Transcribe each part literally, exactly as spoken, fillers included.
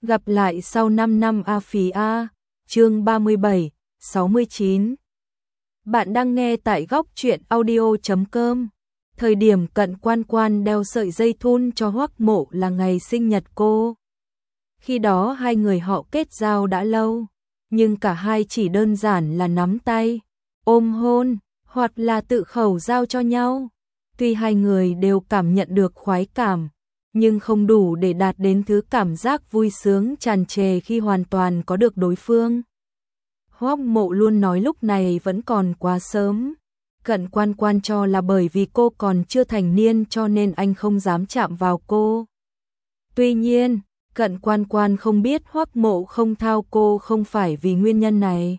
Gặp lại sau năm năm A Phí A, chương ba mươi bảy, sáu mươi chín. Bạn đang nghe tại góc truyện audio chấm com. Thời điểm Cận Quan Quan đeo sợi dây thun cho Hoắc Mộ là ngày sinh nhật cô. Khi đó hai người họ kết giao đã lâu, nhưng cả hai chỉ đơn giản là nắm tay, ôm hôn, hoặc là tự khẩu giao cho nhau. Tuy hai người đều cảm nhận được khoái cảm, nhưng không đủ để đạt đến thứ cảm giác vui sướng tràn trề khi hoàn toàn có được đối phương. Hoắc Mộ luôn nói lúc này vẫn còn quá sớm. Cận Quan Quan cho là bởi vì cô còn chưa thành niên cho nên anh không dám chạm vào cô. Tuy nhiên, Cận Quan Quan không biết Hoắc Mộ không thao cô không phải vì nguyên nhân này.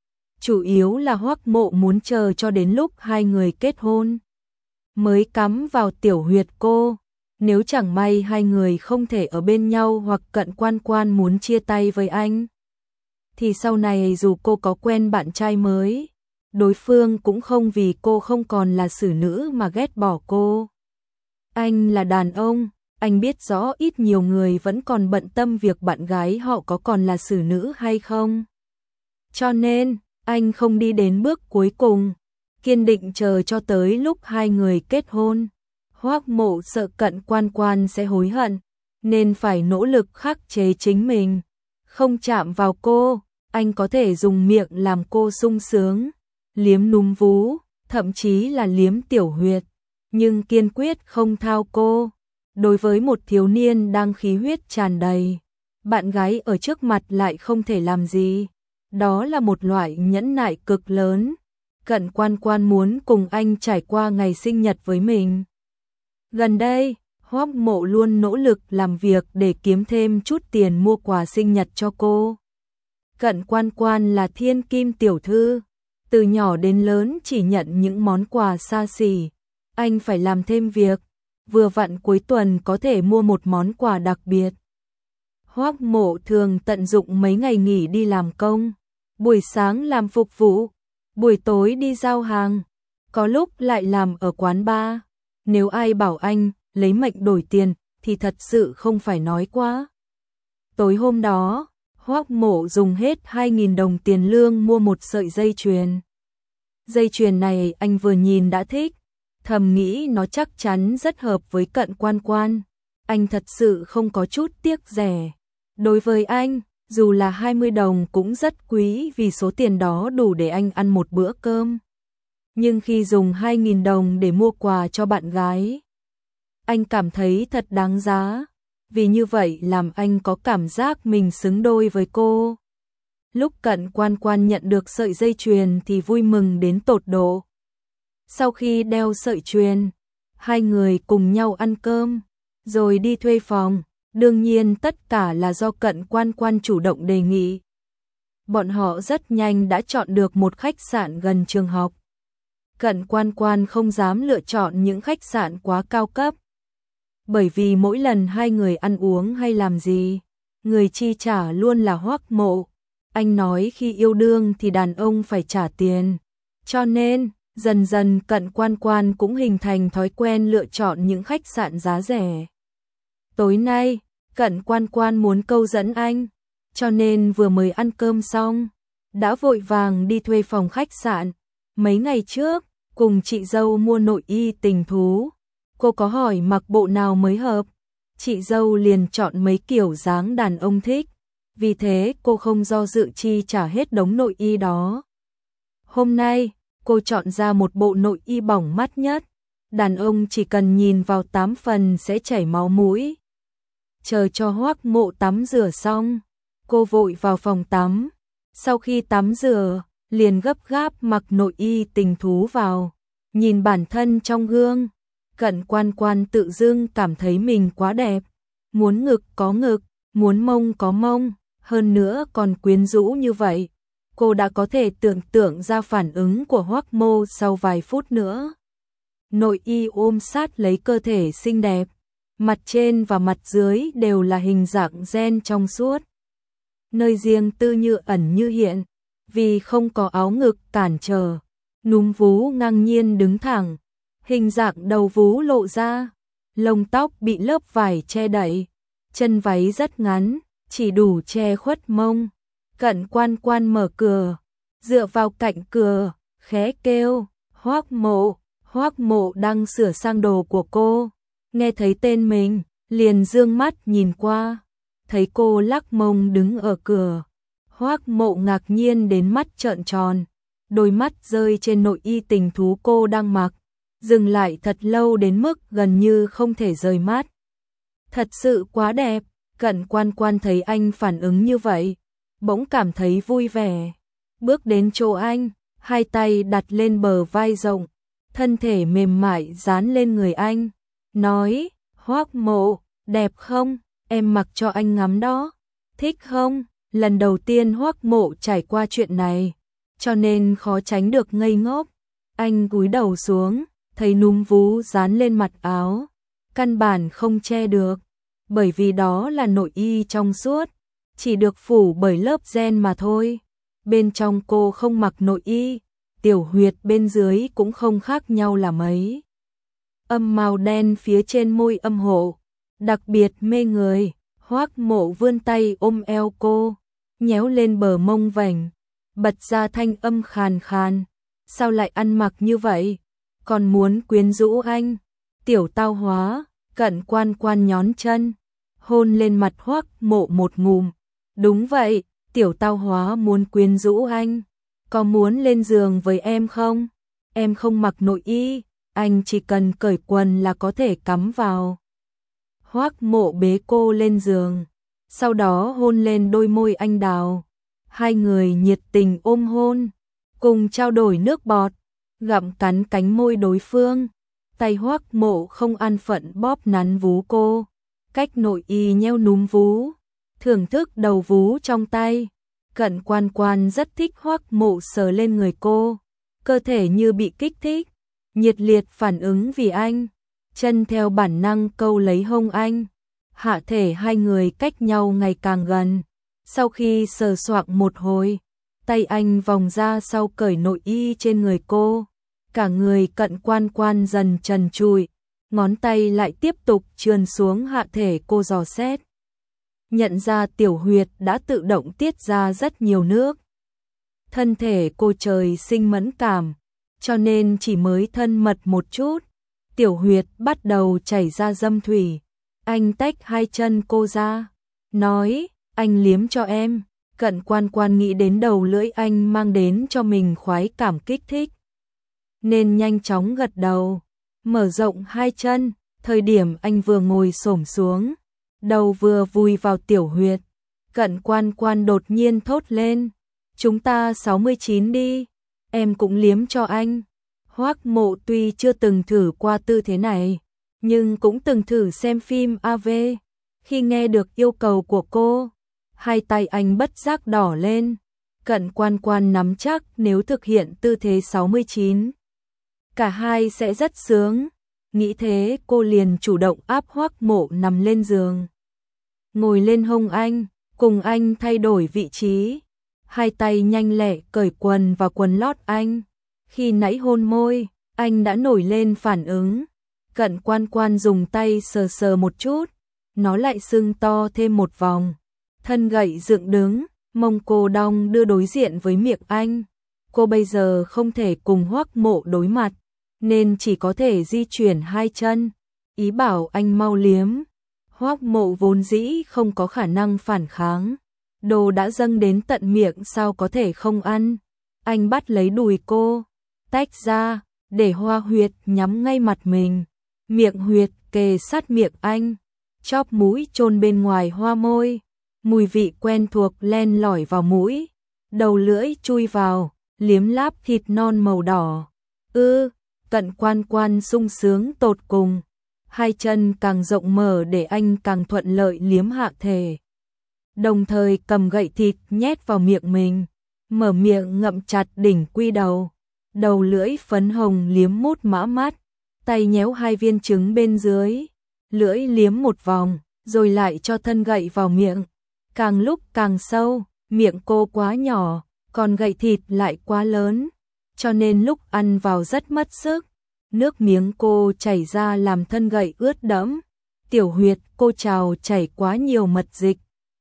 Chủ yếu là Hoắc Mộ muốn chờ cho đến lúc hai người kết hôn mới cắm vào tiểu huyệt cô. Nếu chẳng may hai người không thể ở bên nhau hoặc Cận Quan Quan muốn chia tay với anh, thì sau này dù cô có quen bạn trai mới, đối phương cũng không vì cô không còn là xử nữ mà ghét bỏ cô. Anh là đàn ông, anh biết rõ ít nhiều người vẫn còn bận tâm việc bạn gái họ có còn là xử nữ hay không. Cho nên, anh không đi đến bước cuối cùng, kiên định chờ cho tới lúc hai người kết hôn. Hoắc Mộ sợ Cận Quan Quan sẽ hối hận, nên phải nỗ lực khắc chế chính mình, không chạm vào cô. Anh có thể dùng miệng làm cô sung sướng, liếm núm vú, thậm chí là liếm tiểu huyệt, nhưng kiên quyết không thao cô. Đối với một thiếu niên đang khí huyết tràn đầy, bạn gái ở trước mặt lại không thể làm gì, đó là một loại nhẫn nại cực lớn. Cận Quan Quan muốn cùng anh trải qua ngày sinh nhật với mình. Gần đây, Hoắc Mộ luôn nỗ lực làm việc để kiếm thêm chút tiền mua quà sinh nhật cho cô. Cận Quan Quan là thiên kim tiểu thư, từ nhỏ đến lớn chỉ nhận những món quà xa xỉ. Anh phải làm thêm việc, vừa vặn cuối tuần có thể mua một món quà đặc biệt. Hoắc Mộ thường tận dụng mấy ngày nghỉ đi làm công, buổi sáng làm phục vụ, buổi tối đi giao hàng, có lúc lại làm ở quán bar. Nếu ai bảo anh lấy mệnh đổi tiền thì thật sự không phải nói quá. Tối hôm đó, Hoắc Mộ dùng hết hai nghìn đồng tiền lương mua một sợi dây chuyền. Dây chuyền này anh vừa nhìn đã thích, thầm nghĩ nó chắc chắn rất hợp với Cận Quan Quan. Anh thật sự không có chút tiếc rẻ. Đối với anh, dù là hai mươi đồng cũng rất quý vì số tiền đó đủ để anh ăn một bữa cơm. Nhưng khi dùng hai nghìn đồng để mua quà cho bạn gái, anh cảm thấy thật đáng giá, vì như vậy làm anh có cảm giác mình xứng đôi với cô. Lúc Cận Quan Quan nhận được sợi dây chuyền thì vui mừng đến tột độ. Sau khi đeo sợi chuyền, hai người cùng nhau ăn cơm, rồi đi thuê phòng. Đương nhiên tất cả là do Cận Quan Quan chủ động đề nghị. Bọn họ rất nhanh đã chọn được một khách sạn gần trường học. Cận Quan Quan không dám lựa chọn những khách sạn quá cao cấp, bởi vì mỗi lần hai người ăn uống hay làm gì, người chi trả luôn là Hoắc Mộ. Anh nói khi yêu đương thì đàn ông phải trả tiền, cho nên dần dần Cận Quan Quan cũng hình thành thói quen lựa chọn những khách sạn giá rẻ. Tối nay, Cận Quan Quan muốn câu dẫn anh, cho nên vừa mới ăn cơm xong, đã vội vàng đi thuê phòng khách sạn. Mấy ngày trước, cùng chị dâu mua nội y tình thú, cô có hỏi mặc bộ nào mới hợp, chị dâu liền chọn mấy kiểu dáng đàn ông thích, vì thế cô không do dự chi trả hết đống nội y đó. Hôm nay, cô chọn ra một bộ nội y bỏng mắt nhất, đàn ông chỉ cần nhìn vào tám phần sẽ chảy máu mũi. Chờ cho Hoắc Mộ tắm rửa xong, cô vội vào phòng tắm, sau khi tắm rửa, liền gấp gáp mặc nội y tình thú vào, nhìn bản thân trong gương. Cận Quan Quan tự dưng cảm thấy mình quá đẹp, muốn ngực có ngực, muốn mông có mông, hơn nữa còn quyến rũ như vậy. Cô đã có thể tưởng tượng ra phản ứng của Hoắc Mộ sau vài phút nữa. Nội y ôm sát lấy cơ thể xinh đẹp, mặt trên và mặt dưới đều là hình dạng gen trong suốt, nơi riêng tư như ẩn như hiện, vì không có áo ngực cản trở, núm vú ngang nhiên đứng thẳng, hình dạng đầu vú lộ ra, lông tóc bị lớp vải che đậy, chân váy rất ngắn, chỉ đủ che khuất mông. Cận Quan Quan mở cửa, dựa vào cạnh cửa, khẽ kêu, Hoắc Mộ. Hoắc Mộ đang sửa sang đồ của cô, nghe thấy tên mình, liền dương mắt nhìn qua, thấy cô lắc mông đứng ở cửa. Hoắc Mộ ngạc nhiên đến mắt trợn tròn, đôi mắt rơi trên nội y tình thú cô đang mặc, dừng lại thật lâu đến mức gần như không thể rời mắt. Thật sự quá đẹp. Cận Quan Quan thấy anh phản ứng như vậy, bỗng cảm thấy vui vẻ, bước đến chỗ anh, hai tay đặt lên bờ vai rộng, thân thể mềm mại dán lên người anh, nói, Hoắc Mộ, đẹp không, em mặc cho anh ngắm đó, thích không? Lần đầu tiên Hoắc Mộ trải qua chuyện này, cho nên khó tránh được ngây ngốc. Anh cúi đầu xuống, thấy núm vú dán lên mặt áo, căn bản không che được, bởi vì đó là nội y trong suốt, chỉ được phủ bởi lớp ren mà thôi. Bên trong cô không mặc nội y, tiểu huyệt bên dưới cũng không khác nhau là mấy. Âm màu đen phía trên môi âm hộ, đặc biệt mê người. Hoắc Mộ vươn tay ôm eo cô, nhéo lên bờ mông vành, bật ra thanh âm khàn khàn, sao lại ăn mặc như vậy, còn muốn quyến rũ anh, tiểu tao hóa. Cận Quan Quan nhón chân, hôn lên mặt Hoắc Mộ một ngụm, đúng vậy, tiểu tao hóa muốn quyến rũ anh, có muốn lên giường với em không? Em không mặc nội y, anh chỉ cần cởi quần là có thể cắm vào. Hoắc Mộ bế cô lên giường, sau đó hôn lên đôi môi anh đào. Hai người nhiệt tình ôm hôn, cùng trao đổi nước bọt, gặm cắn cánh môi đối phương. Tay Hoắc Mộ không an phận bóp nắn vú cô, cách nội y nheo núm vú, thưởng thức đầu vú trong tay. Cận Quan Quan rất thích Hoắc Mộ sờ lên người cô, cơ thể như bị kích thích, nhiệt liệt phản ứng vì anh, chân theo bản năng câu lấy hông anh. Hạ thể hai người cách nhau ngày càng gần, sau khi sờ soạng một hồi, tay anh vòng ra sau cởi nội y trên người cô, cả người Cận Quan Quan dần trần trụi, ngón tay lại tiếp tục trườn xuống hạ thể cô dò xét. Nhận ra tiểu huyệt đã tự động tiết ra rất nhiều nước. Thân thể cô trời sinh mẫn cảm, cho nên chỉ mới thân mật một chút, tiểu huyệt bắt đầu chảy ra dâm thủy. Anh tách hai chân cô ra, nói, anh liếm cho em. Cận Quan Quan nghĩ đến đầu lưỡi anh mang đến cho mình khoái cảm kích thích, nên nhanh chóng gật đầu, mở rộng hai chân. Thời điểm anh vừa ngồi xổm xuống, đầu vừa vùi vào tiểu huyệt, Cận Quan Quan đột nhiên thốt lên, chúng ta sáu mươi chín đi, em cũng liếm cho anh. Hoắc Mộ tuy chưa từng thử qua tư thế này, nhưng cũng từng thử xem phim a vê. Khi nghe được yêu cầu của cô, hai tay anh bất giác đỏ lên. Cận Quan Quan nắm chắc nếu thực hiện tư thế sáu mươi chín, cả hai sẽ rất sướng. Nghĩ thế cô liền chủ động áp Hoắc Mộ nằm lên giường, ngồi lên hông anh, cùng anh thay đổi vị trí. Hai tay nhanh lẹ cởi quần và quần lót anh. Khi nãy hôn môi, anh đã nổi lên phản ứng. Cận Quan Quan dùng tay sờ sờ một chút, nó lại sưng to thêm một vòng. Thân gậy dựng đứng, mông cô đong đưa đối diện với miệng anh. Cô bây giờ không thể cùng Hoắc Mộ đối mặt, nên chỉ có thể di chuyển hai chân, ý bảo anh mau liếm. Hoắc Mộ vốn dĩ không có khả năng phản kháng, đồ đã dâng đến tận miệng sao có thể không ăn. Anh bắt lấy đùi cô, tách ra, để hoa huyệt nhắm ngay mặt mình, miệng huyệt kề sát miệng anh, chóp mũi chôn bên ngoài hoa môi, mùi vị quen thuộc len lỏi vào mũi, đầu lưỡi chui vào, liếm láp thịt non màu đỏ. Ư, Cận Quan Quan sung sướng tột cùng, hai chân càng rộng mở để anh càng thuận lợi liếm hạ thể. Đồng thời cầm gậy thịt nhét vào miệng mình, mở miệng ngậm chặt đỉnh quy đầu, đầu lưỡi phấn hồng liếm mút mã mắt, tay nhéo hai viên trứng bên dưới, lưỡi liếm một vòng, rồi lại cho thân gậy vào miệng. Càng lúc càng sâu, miệng cô quá nhỏ, còn gậy thịt lại quá lớn, cho nên lúc ăn vào rất mất sức. Nước miếng cô chảy ra làm thân gậy ướt đẫm, tiểu huyệt cô trào chảy quá nhiều mật dịch,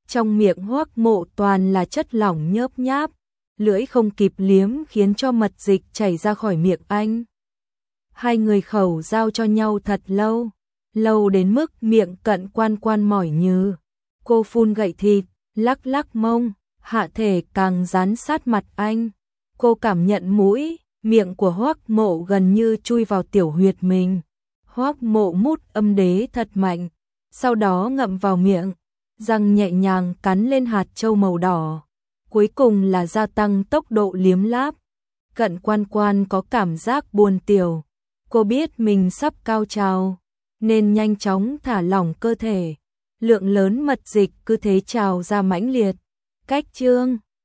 Trong miệng Hoắc Mộ toàn là chất lỏng nhớp nháp, lưỡi không kịp liếm khiến cho mật dịch chảy ra khỏi miệng anh. Hai người khẩu giao cho nhau thật lâu, lâu đến mức miệng Cận Quan Quan mỏi nhừ. Cô phun gậy thịt, lắc lắc mông, hạ thể càng dán sát mặt anh. Cô cảm nhận mũi, miệng của Hoắc Mộ gần như chui vào tiểu huyệt mình. Hoắc Mộ mút âm đế thật mạnh, sau đó ngậm vào miệng, răng nhẹ nhàng cắn lên hạt châu màu đỏ. Cuối cùng là gia tăng tốc độ liếm láp. Cận Quan Quan có cảm giác buồn tiểu. Cô biết mình sắp cao trào, nên nhanh chóng thả lỏng cơ thể. Lượng lớn mật dịch cứ thế trào ra mãnh liệt. Cách chương